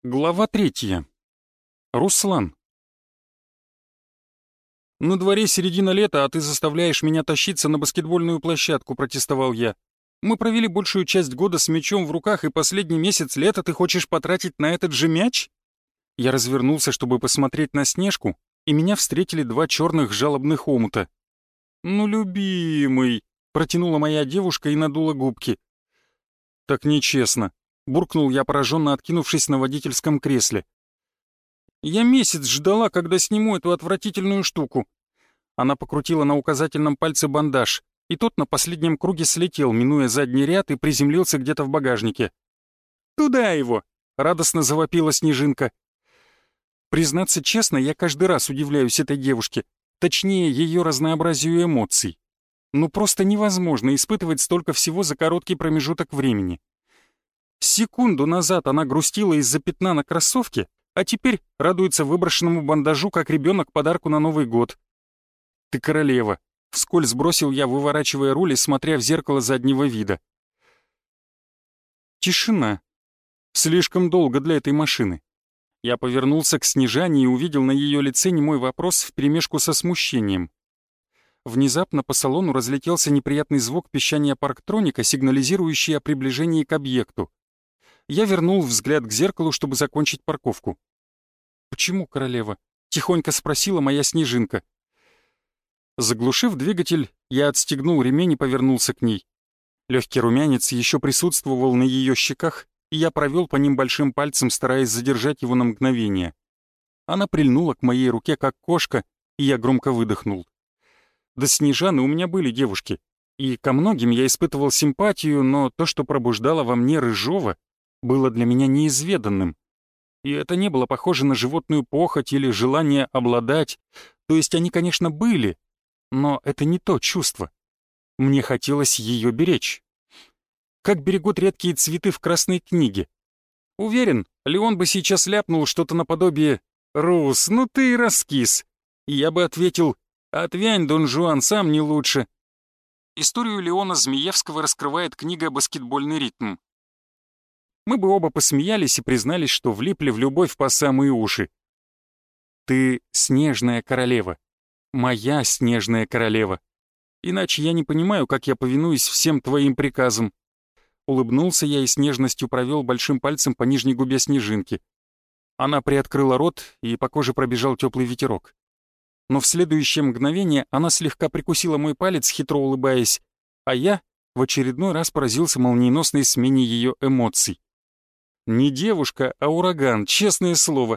Глава 3. Руслан. «На дворе середина лета, а ты заставляешь меня тащиться на баскетбольную площадку», — протестовал я. «Мы провели большую часть года с мячом в руках, и последний месяц лета ты хочешь потратить на этот же мяч?» Я развернулся, чтобы посмотреть на Снежку, и меня встретили два черных жалобных омута. «Ну, любимый», — протянула моя девушка и надула губки. «Так нечестно», — буркнул я, пораженно откинувшись на водительском кресле. «Я месяц ждала, когда сниму эту отвратительную штуку». Она покрутила на указательном пальце бандаж, и тот на последнем круге слетел, минуя задний ряд, и приземлился где-то в багажнике. «Туда его!» — радостно завопила Снежинка. Признаться честно, я каждый раз удивляюсь этой девушке, точнее, ее разнообразию эмоций. Ну просто невозможно испытывать столько всего за короткий промежуток времени. Секунду назад она грустила из-за пятна на кроссовке, а теперь радуется выброшенному бандажу, как ребенок подарку на Новый год. «Ты королева», — вскользь бросил я, выворачивая руль и смотря в зеркало заднего вида. Тишина. Слишком долго для этой машины. Я повернулся к Снежане и увидел на ее лице немой вопрос вперемешку со смущением. Внезапно по салону разлетелся неприятный звук пищания парктроника, сигнализирующий о приближении к объекту. Я вернул взгляд к зеркалу, чтобы закончить парковку. «Почему, королева?» — тихонько спросила моя Снежинка. Заглушив двигатель, я отстегнул ремень и повернулся к ней. Легкий румянец еще присутствовал на ее щеках, и я провел по ним большим пальцем, стараясь задержать его на мгновение. Она прильнула к моей руке, как кошка, и я громко выдохнул. До Снежаны у меня были девушки, и ко многим я испытывал симпатию, но то, что пробуждало во мне Рыжова, было для меня неизведанным. И это не было похоже на животную похоть или желание обладать. То есть они, конечно, были, но это не то чувство. Мне хотелось ее беречь. Как берегут редкие цветы в Красной книге. Уверен, Леон бы сейчас ляпнул что-то наподобие «Рус, ну ты и раскис». И я бы ответил «Отвянь, Дон Жуан, сам не лучше». Историю Леона Змеевского раскрывает книга «Баскетбольный ритм». Мы бы оба посмеялись и признались, что влипли в любовь по самые уши. «Ты снежная королева. Моя снежная королева. Иначе я не понимаю, как я повинуюсь всем твоим приказам». Улыбнулся я и с нежностью провел большим пальцем по нижней губе Снежинки. Она приоткрыла рот, и по коже пробежал теплый ветерок. Но в следующее мгновение она слегка прикусила мой палец, хитро улыбаясь, а я в очередной раз поразился молниеносной смене ее эмоций. Не девушка, а ураган, честное слово.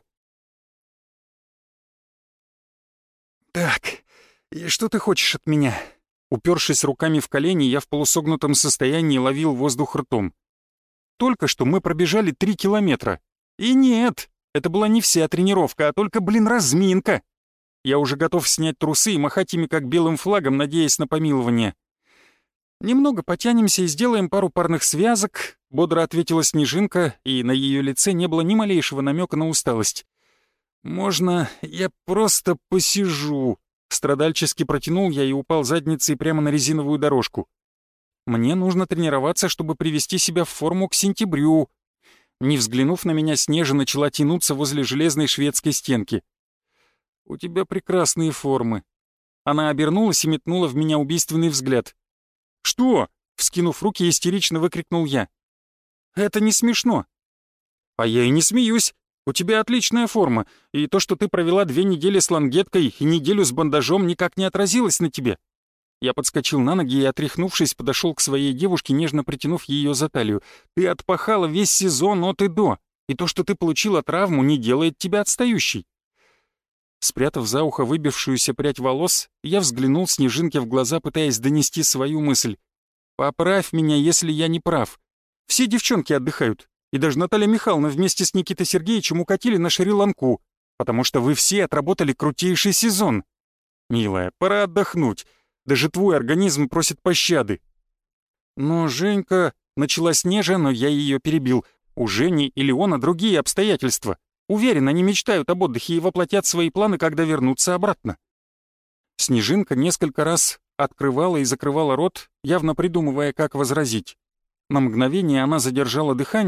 «Так, и что ты хочешь от меня?» Упершись руками в колени, я в полусогнутом состоянии ловил воздух ртом. Только что мы пробежали 3 километра. И нет, это была не вся тренировка, а только, разминка. Я уже готов снять трусы и махать ими как белым флагом, надеясь на помилование. «Немного потянемся и сделаем пару парных связок», — бодро ответила Снежинка, и на ее лице не было ни малейшего намека на усталость. «Можно я просто посижу?» — страдальчески протянул я и упал задницей прямо на резиновую дорожку. «Мне нужно тренироваться, чтобы привести себя в форму к сентябрю». Не взглянув на меня, Снежа начала тянуться возле железной шведской стенки. «У тебя прекрасные формы». Она обернулась и метнула в меня убийственный взгляд. «Что?» — вскинув руки, истерично выкрикнул я. «Это не смешно». «А я и не смеюсь. У тебя отличная форма, и то, что ты провела 2 недели с лангеткой и неделю с бандажом, никак не отразилось на тебе». Я подскочил на ноги и, отряхнувшись, подошел к своей девушке, нежно притянув ее за талию. «Ты отпахала весь сезон от и до, и то, что ты получила травму, не делает тебя отстающей». Спрятав за ухо выбившуюся прядь волос, я взглянул Снежинке в глаза, пытаясь донести свою мысль. «Поправь меня, если я не прав. Все девчонки отдыхают, и даже Наталья Михайловна вместе с Никитой Сергеевичем укатили на Шри-Ланку, потому что вы все отработали крутейший сезон. Милая, пора отдохнуть. Даже твой организм просит пощады». «Но Женька...» — начала Снежа, но я ее перебил. «У Жени и Леона другие обстоятельства. Уверен, они мечтают об отдыхе и воплотят свои планы, когда вернутся обратно». Снежинка несколько раз открывала и закрывала рот, явно придумывая, как возразить. На мгновение она задержала дыхание,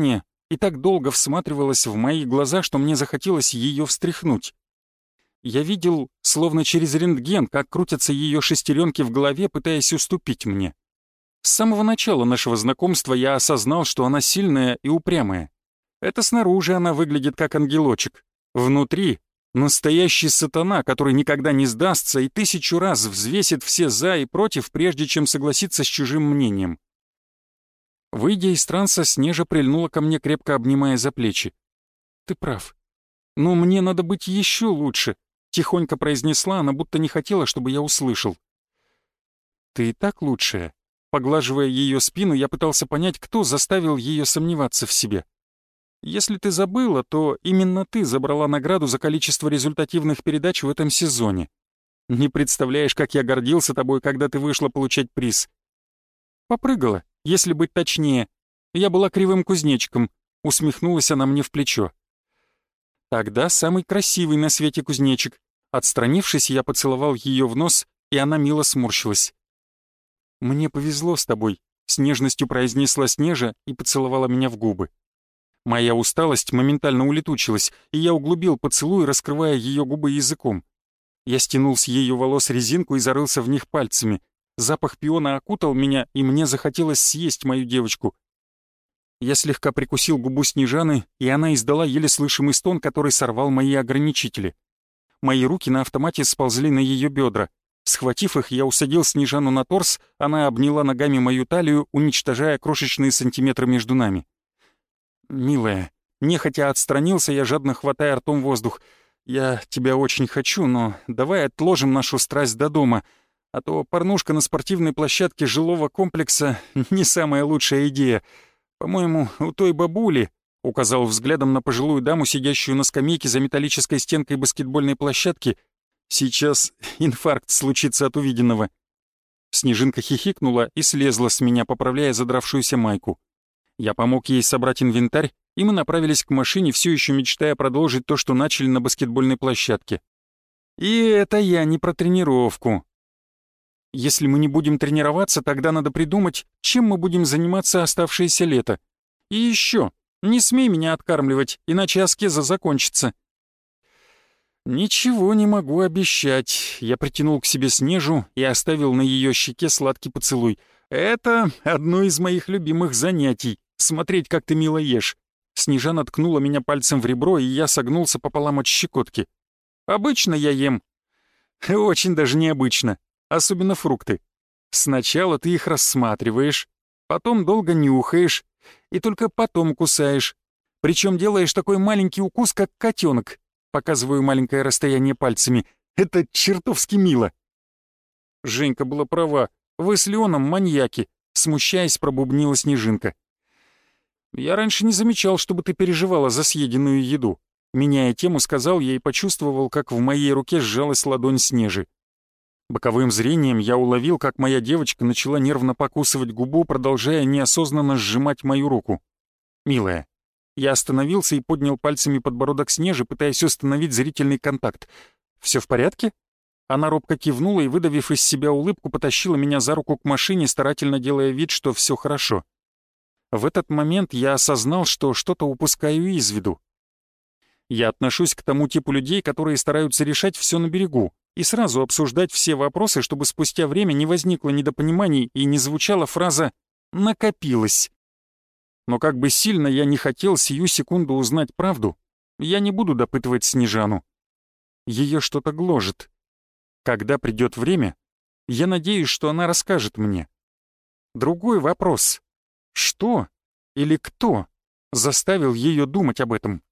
и так долго всматривалась в мои глаза, что мне захотелось ее встряхнуть. Я видел, словно через рентген, как крутятся ее шестеренки в голове, пытаясь уступить мне. С самого начала нашего знакомства я осознал, что она сильная и упрямая. Это снаружи она выглядит как ангелочек. Внутри — настоящий сатана, который никогда не сдастся и 1000 раз взвесит все «за» и «против», прежде чем согласиться с чужим мнением. Выйдя из транса, Снежа прильнула ко мне, крепко обнимая за плечи. «Ты прав. Но мне надо быть еще лучше», — тихонько произнесла она, будто не хотела, чтобы я услышал. «Ты и так лучшая». Поглаживая ее спину, я пытался понять, кто заставил ее сомневаться в себе. «Если ты забыла, то именно ты забрала награду за количество результативных передач в этом сезоне. Не представляешь, как я гордился тобой, когда ты вышла получать приз. Попрыгала, если быть точнее. Я была кривым кузнечиком», — усмехнулась она мне в плечо. «Тогда самый красивый на свете кузнечик». Отстранившись, я поцеловал ее в нос, и она мило сморщилась. «Мне повезло с тобой», — с нежностью произнесла Снежа и поцеловала меня в губы. Моя усталость моментально улетучилась, и я углубил поцелуй, раскрывая ее губы языком. Я стянул с ее волос резинку и зарылся в них пальцами. Запах пиона окутал меня, и мне захотелось съесть мою девочку. Я слегка прикусил губу Снежаны, и она издала еле слышимый стон, который сорвал мои ограничители. Мои руки на автомате сползли на ее бедра. Схватив их, я усадил Снежану на торс, она обняла ногами мою талию, уничтожая крошечные сантиметры между нами. «Милая», нехотя отстранился я, жадно хватая ртом воздух. «Я тебя очень хочу, но давай отложим нашу страсть до дома, а то порнушка на спортивной площадке жилого комплекса — не самая лучшая идея. По-моему, у той бабули», — указал взглядом на пожилую даму, сидящую на скамейке за металлической стенкой баскетбольной площадки, «сейчас инфаркт случится от увиденного». Снежинка хихикнула и слезла с меня, поправляя задравшуюся майку. Я помог ей собрать инвентарь, и мы направились к машине, все еще мечтая продолжить то, что начали на баскетбольной площадке. И это я не про тренировку. Если мы не будем тренироваться, тогда надо придумать, чем мы будем заниматься оставшееся лето. И еще, не смей меня откармливать, иначе аскеза закончится. «Ничего не могу обещать». Я притянул к себе Снежу и оставил на ее щеке сладкий поцелуй. «Это одно из моих любимых занятий — смотреть, как ты мило ешь». Снежана ткнула меня пальцем в ребро, и я согнулся пополам от щекотки. «Обычно я ем». «Очень даже необычно. Особенно фрукты. Сначала ты их рассматриваешь, потом долго нюхаешь, и только потом кусаешь. Причем делаешь такой маленький укус, как котенок. Показываю маленькое расстояние пальцами. Это чертовски мило». Женька была права. Вы с Леоном маньяки, смущаясь, пробубнила Снежинка. «Я раньше не замечал, чтобы ты переживала за съеденную еду». Меняя тему, сказал я и почувствовал, как в моей руке сжалась ладонь Снежи. Боковым зрением я уловил, как моя девочка начала нервно покусывать губу, продолжая неосознанно сжимать мою руку. «Милая». Я остановился и поднял пальцами подбородок Снежи, пытаясь установить зрительный контакт. «Все в порядке?» Она робко кивнула и, выдавив из себя улыбку, потащила меня за руку к машине, старательно делая вид, что все хорошо. В этот момент я осознал, что что-то упускаю из виду. Я отношусь к тому типу людей, которые стараются решать все на берегу и сразу обсуждать все вопросы, чтобы спустя время не возникло недопониманий и не звучала фраза «накопилось». Но как бы сильно я не хотел сию секунду узнать правду, я не буду допытывать Снежану. Ее что-то гложет. Когда придет время, я надеюсь, что она расскажет мне. Другой вопрос. Что или кто заставил ее думать об этом?